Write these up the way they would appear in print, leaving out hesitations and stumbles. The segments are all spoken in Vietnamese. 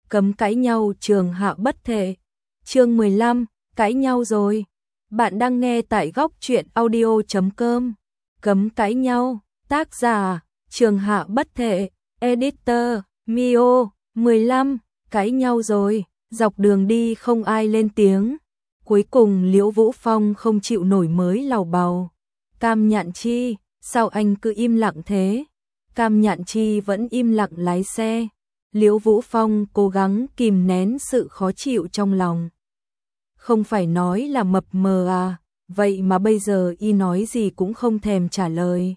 Cấm cãi nhau trường hạ bất thể. Chương 15, cãi nhau rồi. Bạn đang nghe tại góc truyện audio.com. Cấm cãi nhau, tác giả, trường hạ bất thể, editor, Mio. 15, cãi nhau rồi, dọc đường đi không ai lên tiếng. Cuối cùng Liễu Vũ Phong không chịu nổi mới lầu bầu. Cam Nhạn Chi, sao anh cứ im lặng thế? Cam Nhạn Chi vẫn im lặng lái xe. Liễu Vũ Phong cố gắng kìm nén sự khó chịu trong lòng. Không phải nói là mập mờ à, vậy mà bây giờ y nói gì cũng không thèm trả lời.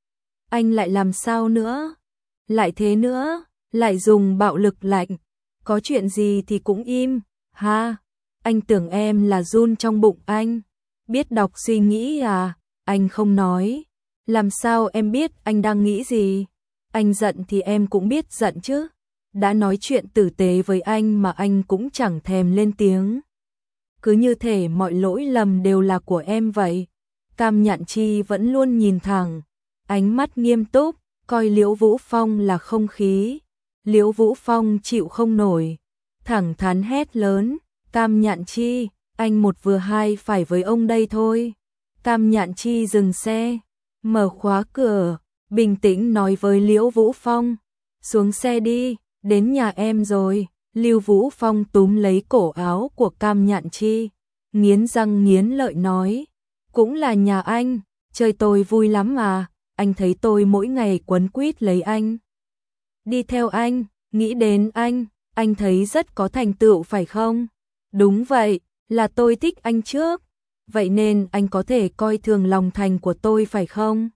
Anh lại làm sao nữa? Lại thế nữa, lại dùng bạo lực lạnh. Có chuyện gì thì cũng im, ha? Anh tưởng em là run trong bụng anh. Biết đọc suy nghĩ à? Anh không nói. Làm sao em biết anh đang nghĩ gì? Anh giận thì em cũng biết giận chứ. Đã nói chuyện tử tế với anh mà anh cũng chẳng thèm lên tiếng. Cứ như thể mọi lỗi lầm đều là của em vậy. Cam Nhạn Chi vẫn luôn nhìn thẳng, ánh mắt nghiêm túc, coi Liễu Vũ Phong là không khí. Liễu Vũ Phong chịu không nổi, thẳng thắn hét lớn, Cam Nhạn Chi, anh một vừa hai phải với ông đây thôi. Cam Nhạn Chi dừng xe, mở khóa cửa, bình tĩnh nói với Liễu Vũ Phong, xuống xe đi, đến nhà em rồi. Liễu Vũ Phong túm lấy cổ áo của Cam Nhạn Chi, nghiến răng nghiến lợi nói, cũng là nhà anh, chơi tôi vui lắm mà, anh thấy tôi mỗi ngày quấn quýt lấy anh. Đi theo anh, nghĩ đến anh thấy rất có thành tựu phải không? Đúng vậy, là tôi thích anh trước, vậy nên anh có thể coi thường lòng thành của tôi phải không?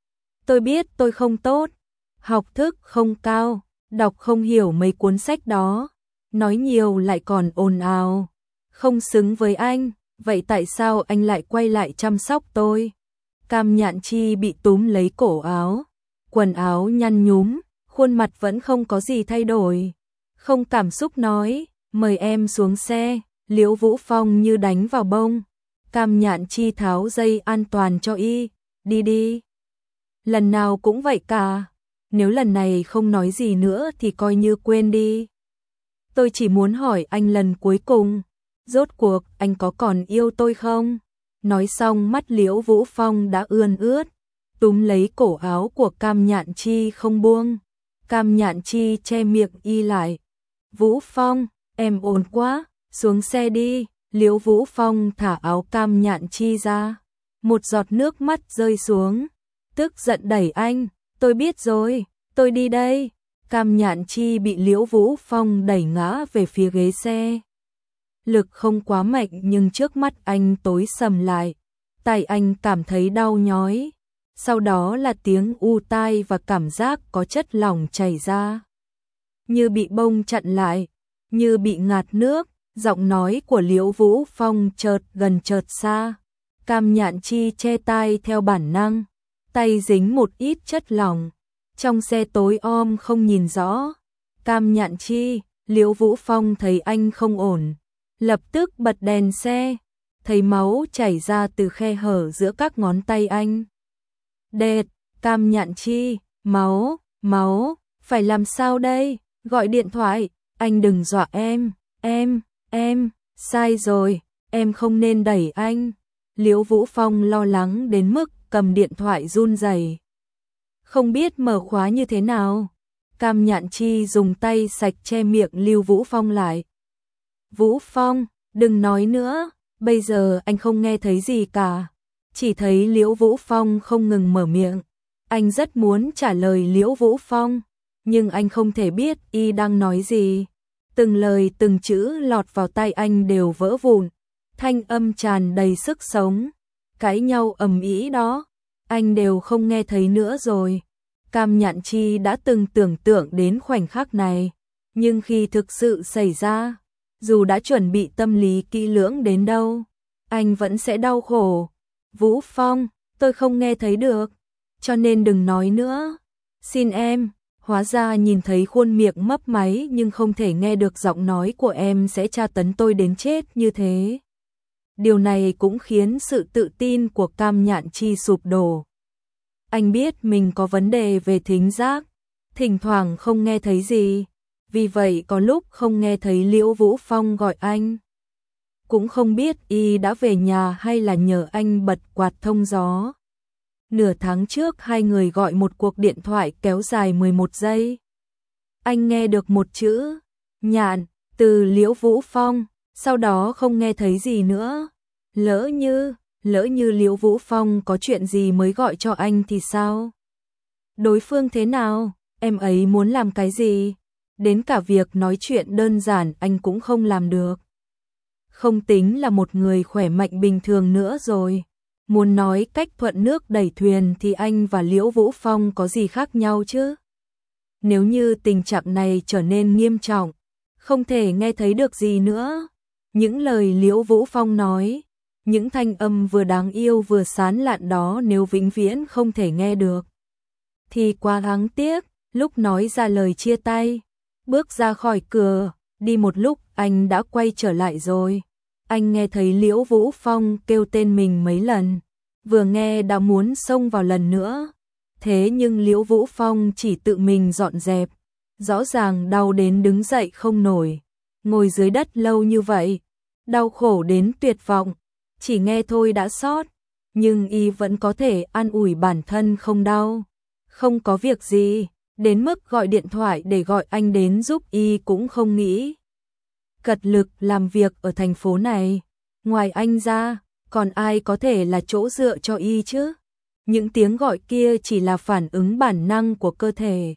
Tôi biết tôi không tốt, học thức không cao, đọc không hiểu mấy cuốn sách đó. Nói nhiều lại còn ồn ào, không xứng với anh, vậy tại sao anh lại quay lại chăm sóc tôi? Cam Nhạn Chi bị túm lấy cổ áo, quần áo nhăn nhúm, khuôn mặt vẫn không có gì thay đổi. Không cảm xúc nói, mời em xuống xe. Liễu Vũ Phong như đánh vào bông. Cam Nhạn Chi tháo dây an toàn cho y, đi đi. Lần nào cũng vậy cả, nếu lần này không nói gì nữa thì coi như quên đi. Tôi chỉ muốn hỏi anh lần cuối cùng, rốt cuộc anh có còn yêu tôi không? Nói xong mắt Liễu Vũ Phong đã ươn ướt, túm lấy cổ áo của Cam Nhạn Chi không buông. Cam Nhạn Chi che miệng y lại. Vũ Phong, em ồn quá, xuống xe đi. Liễu Vũ Phong thả áo Cam Nhạn Chi ra. Một giọt nước mắt rơi xuống. Tức giận đẩy anh, tôi biết rồi, tôi đi đây. Cam Nhạn Chi bị Liễu Vũ Phong đẩy ngã về phía ghế xe. Lực không quá mạnh nhưng trước mắt anh tối sầm lại. Tai anh cảm thấy đau nhói. Sau đó là tiếng u tai và cảm giác có chất lỏng chảy ra. Như bị bông chặn lại, như bị ngạt nước, giọng nói của Liễu Vũ Phong chợt gần chợt xa. Cam Nhạn Chi che tai theo bản năng, tay dính một ít chất lỏng. Trong xe tối om không nhìn rõ. Cam Nhạn Chi, Liễu Vũ Phong thấy anh không ổn, lập tức bật đèn xe, thấy máu chảy ra từ khe hở giữa các ngón tay anh. Đệt, Cam Nhạn Chi, máu, phải làm sao đây? Gọi điện thoại, anh đừng dọa em, sai rồi, em không nên đẩy anh. Liễu Vũ Phong lo lắng đến mức cầm điện thoại run rẩy. Không biết mở khóa như thế nào. Cam Nhạn Chi dùng tay sạch che miệng Liễu Vũ Phong lại. Vũ Phong, đừng nói nữa, bây giờ anh không nghe thấy gì cả. Chỉ thấy Liễu Vũ Phong không ngừng mở miệng. Anh rất muốn trả lời Liễu Vũ Phong, nhưng anh không thể biết y đang nói gì. Từng lời từng chữ lọt vào tai anh đều vỡ vụn, thanh âm tràn đầy sức sống. Cãi nhau ầm ĩ đó, anh đều không nghe thấy nữa rồi. Cam Nhạn Chi đã từng tưởng tượng đến khoảnh khắc này, nhưng khi thực sự xảy ra, dù đã chuẩn bị tâm lý kỹ lưỡng đến đâu, anh vẫn sẽ đau khổ. Vũ Phong, tôi không nghe thấy được, cho nên đừng nói nữa. Xin em. Hóa ra nhìn thấy khuôn miệng mấp máy nhưng không thể nghe được giọng nói của em sẽ tra tấn tôi đến chết như thế. Điều này cũng khiến sự tự tin của Cam Nhạn Chi sụp đổ. Anh biết mình có vấn đề về thính giác, thỉnh thoảng không nghe thấy gì, vì vậy có lúc không nghe thấy Liễu Vũ Phong gọi anh. Cũng không biết y đã về nhà hay là nhờ anh bật quạt thông gió. Nửa tháng trước hai người gọi một cuộc điện thoại kéo dài 11 giây. Anh nghe được một chữ, nhạn, từ Liễu Vũ Phong, sau đó không nghe thấy gì nữa. Lỡ như Liễu Vũ Phong có chuyện gì mới gọi cho anh thì sao? Đối phương thế nào? Em ấy muốn làm cái gì? Đến cả việc nói chuyện đơn giản anh cũng không làm được. Không tính là một người khỏe mạnh bình thường nữa rồi. Muốn nói cách thuận nước đẩy thuyền thì anh và Liễu Vũ Phong có gì khác nhau chứ? Nếu như tình trạng này trở nên nghiêm trọng, không thể nghe thấy được gì nữa. Những lời Liễu Vũ Phong nói, những thanh âm vừa đáng yêu vừa sán lạn đó nếu vĩnh viễn không thể nghe được, thì quá đáng tiếc. Lúc nói ra lời chia tay, bước ra khỏi cửa, đi một lúc anh đã quay trở lại rồi. Anh nghe thấy Liễu Vũ Phong kêu tên mình mấy lần, vừa nghe đã muốn xông vào lần nữa. Thế nhưng Liễu Vũ Phong chỉ tự mình dọn dẹp, rõ ràng đau đến đứng dậy không nổi. Ngồi dưới đất lâu như vậy, đau khổ đến tuyệt vọng, chỉ nghe thôi đã xót, nhưng y vẫn có thể an ủi bản thân không đau, không có việc gì, đến mức gọi điện thoại để gọi anh đến giúp y cũng không nghĩ. Cật lực làm việc ở thành phố này, ngoài anh ra, còn ai có thể là chỗ dựa cho y chứ? Những tiếng gọi kia chỉ là phản ứng bản năng của cơ thể.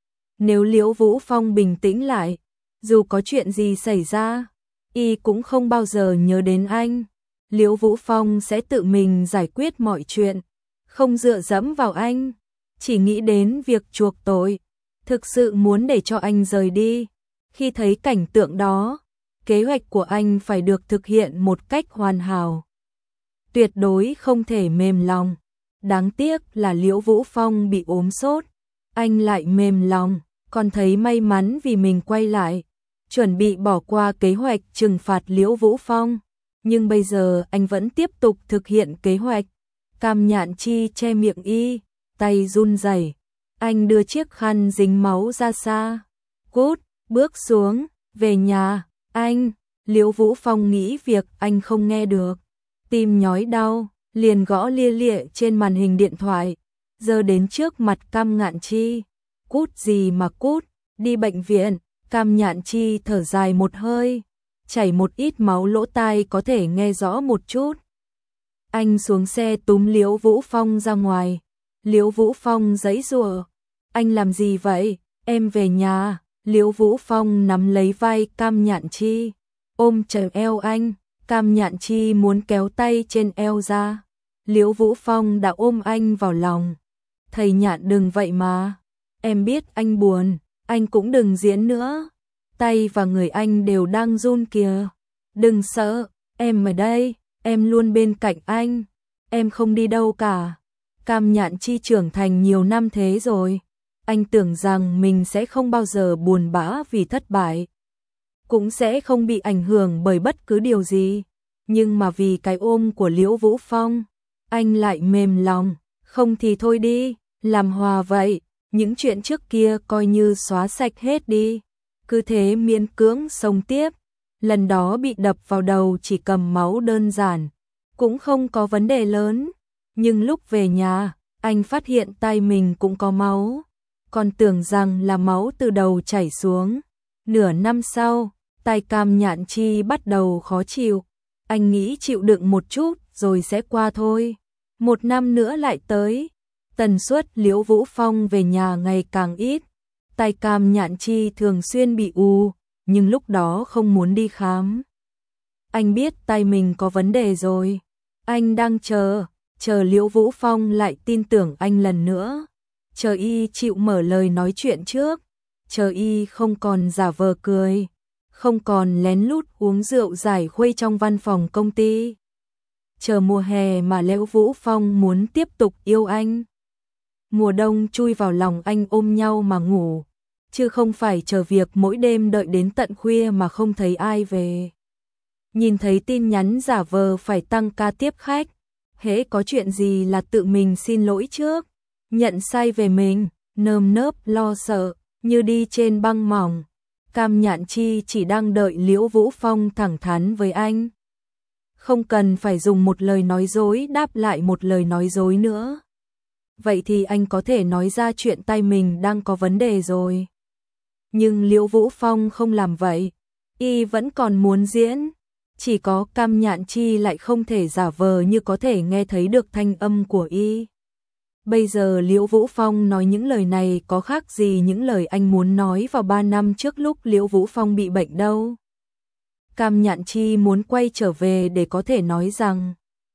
Nếu Liễu Vũ Phong bình tĩnh lại, dù có chuyện gì xảy ra, y cũng không bao giờ nhớ đến anh. Liễu Vũ Phong sẽ tự mình giải quyết mọi chuyện, không dựa dẫm vào anh, chỉ nghĩ đến việc chuộc tội, thực sự muốn để cho anh rời đi. Khi thấy cảnh tượng đó, kế hoạch của anh phải được thực hiện một cách hoàn hảo. Tuyệt đối không thể mềm lòng. Đáng tiếc là Liễu Vũ Phong bị ốm sốt, anh lại mềm lòng, còn thấy may mắn vì mình quay lại, chuẩn bị bỏ qua kế hoạch trừng phạt Liễu Vũ Phong. Nhưng bây giờ anh vẫn tiếp tục thực hiện kế hoạch. Cam Nhạn Chi che miệng y, tay run rẩy. Anh đưa chiếc khăn dính máu ra xa. Cút, bước xuống, về nhà, anh. Liễu Vũ Phong nghĩ việc anh không nghe được. Tim nhói đau, liền gõ lia lịa trên màn hình điện thoại, giơ đến trước mặt Cam Nhạn Chi. Cút gì mà cút, đi bệnh viện. Cam Nhạn Chi thở dài một hơi, chảy một ít máu lỗ tai có thể nghe rõ một chút. Anh xuống xe túm Liễu Vũ Phong ra ngoài. Liễu Vũ Phong giãy giụa. Anh làm gì vậy? Em về nhà. Liễu Vũ Phong nắm lấy vai Cam Nhạn Chi, ôm chặt eo anh. Cam Nhạn Chi muốn kéo tay trên eo ra. Liễu Vũ Phong đã ôm anh vào lòng. Thầy Nhạn đừng vậy mà. Em biết anh buồn, anh cũng đừng diễn nữa. Tay và người anh đều đang run kìa. Đừng sợ, em ở đây, em luôn bên cạnh anh. Em không đi đâu cả. Cam Nhạn Chi trưởng thành nhiều năm thế rồi. Anh tưởng rằng mình sẽ không bao giờ buồn bã vì thất bại, cũng sẽ không bị ảnh hưởng bởi bất cứ điều gì. Nhưng mà vì cái ôm của Liễu Vũ Phong, anh lại mềm lòng. Không thì thôi đi, làm hòa vậy. Những chuyện trước kia coi như xóa sạch hết đi. Cứ thế miễn cưỡng sống tiếp. Lần đó bị đập vào đầu chỉ cầm máu đơn giản, cũng không có vấn đề lớn. Nhưng lúc về nhà, anh phát hiện tay mình cũng có máu, còn tưởng rằng là máu từ đầu chảy xuống. Nửa năm sau, tay Cam Nhạn Chi bắt đầu khó chịu. Anh nghĩ chịu đựng một chút rồi sẽ qua thôi. Một năm nữa lại tới, tần suất Liễu Vũ Phong về nhà ngày càng ít. Tay Cam Nhạn Chi thường xuyên bị ù, nhưng lúc đó không muốn đi khám. Anh biết tay mình có vấn đề rồi. Anh đang chờ Liễu Vũ Phong lại tin tưởng anh lần nữa. Chờ y chịu mở lời nói chuyện trước. Chờ y không còn giả vờ cười, không còn lén lút uống rượu giải khuây trong văn phòng công ty. Chờ mùa hè mà Liễu Vũ Phong muốn tiếp tục yêu anh. Mùa đông chui vào lòng anh ôm nhau mà ngủ, chứ không phải chờ việc mỗi đêm đợi đến tận khuya mà không thấy ai về. Nhìn thấy tin nhắn giả vờ phải tăng ca tiếp khách, hễ có chuyện gì là tự mình xin lỗi trước, nhận sai về mình, nơm nớp lo sợ, như đi trên băng mỏng. Cam Nhạn Chi chỉ đang đợi Liễu Vũ Phong thẳng thắn với anh. Không cần phải dùng một lời nói dối đáp lại một lời nói dối nữa. Vậy thì anh có thể nói ra chuyện tay mình đang có vấn đề rồi. Nhưng Liễu Vũ Phong không làm vậy. Y vẫn còn muốn diễn. Chỉ có Cam Nhạn Chi lại không thể giả vờ như có thể nghe thấy được thanh âm của Y. Bây giờ Liễu Vũ Phong nói những lời này có khác gì những lời anh muốn nói vào 3 năm trước lúc Liễu Vũ Phong bị bệnh đâu. Cam Nhạn Chi muốn quay trở về để có thể nói rằng: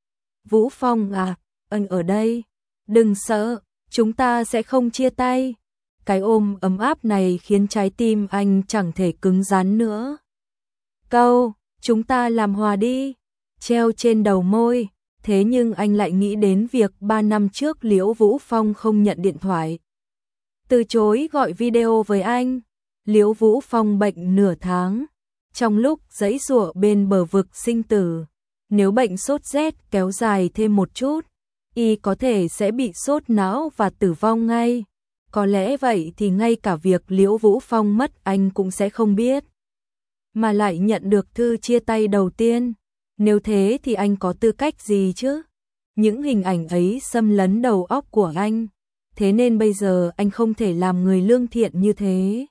Vũ Phong à, anh ở đây, đừng sợ, chúng ta sẽ không chia tay. Cái ôm ấm áp này khiến trái tim anh chẳng thể cứng rắn nữa. Câu, chúng ta làm hòa đi, treo trên đầu môi. Thế nhưng anh lại nghĩ đến việc 3 năm trước Liễu Vũ Phong không nhận điện thoại, từ chối gọi video với anh. Liễu Vũ Phong bệnh nửa tháng, trong lúc giãy giụa bên bờ vực sinh tử. Nếu bệnh sốt rét kéo dài thêm một chút, Y có thể sẽ bị sốt não và tử vong ngay. Có lẽ vậy thì ngay cả việc Liễu Vũ Phong mất anh cũng sẽ không biết. Mà lại nhận được thư chia tay đầu tiên. Nếu thế thì anh có tư cách gì chứ? Những hình ảnh ấy xâm lấn đầu óc của anh. Thế nên bây giờ anh không thể làm người lương thiện như thế.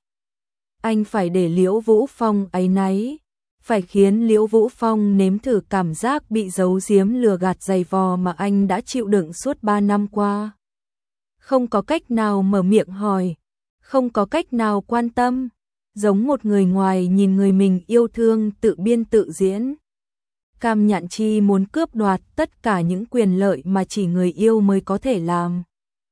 Anh phải để Liễu Vũ Phong áy náy. Phải khiến Liễu Vũ Phong nếm thử cảm giác bị giấu giếm lừa gạt dày vò mà anh đã chịu đựng suốt 3 năm qua. Không có cách nào mở miệng hỏi. Không có cách nào quan tâm. Giống một người ngoài nhìn người mình yêu thương tự biên tự diễn. Cam Nhạn Chi muốn cướp đoạt tất cả những quyền lợi mà chỉ người yêu mới có thể làm.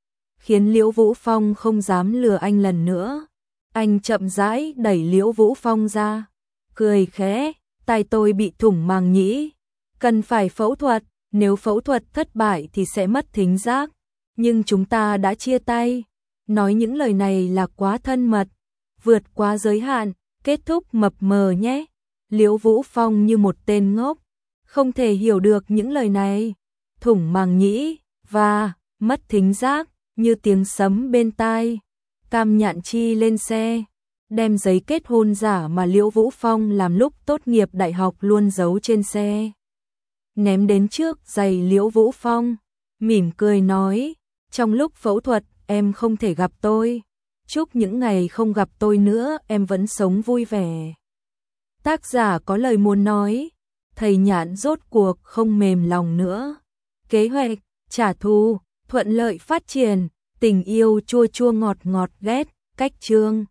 Khiến Liễu Vũ Phong không dám lừa anh lần nữa. Anh chậm rãi đẩy Liễu Vũ Phong ra. Cười khẽ, tai tôi bị thủng màng nhĩ. Cần phải phẫu thuật, nếu phẫu thuật thất bại thì sẽ mất thính giác. Nhưng chúng ta đã chia tay. Nói những lời này là quá thân mật, vượt quá giới hạn, kết thúc mập mờ nhé. Liễu Vũ Phong như một tên ngốc, không thể hiểu được những lời này. Thủng màng nhĩ và mất thính giác như tiếng sấm bên tai. Cam Nhạn Chi lên xe, đem giấy kết hôn giả mà Liễu Vũ Phong làm lúc tốt nghiệp đại học luôn giấu trên xe, ném đến trước giày Liễu Vũ Phong, mỉm cười nói: trong lúc phẫu thuật em không thể gặp tôi, chúc những ngày không gặp tôi nữa em vẫn sống vui vẻ. Tác giả có lời muốn nói, thầy Nhạn rốt cuộc không mềm lòng nữa. Kế hoạch, trả thù, thuận lợi phát triển, tình yêu chua chua ngọt ngọt ghét, cách chương.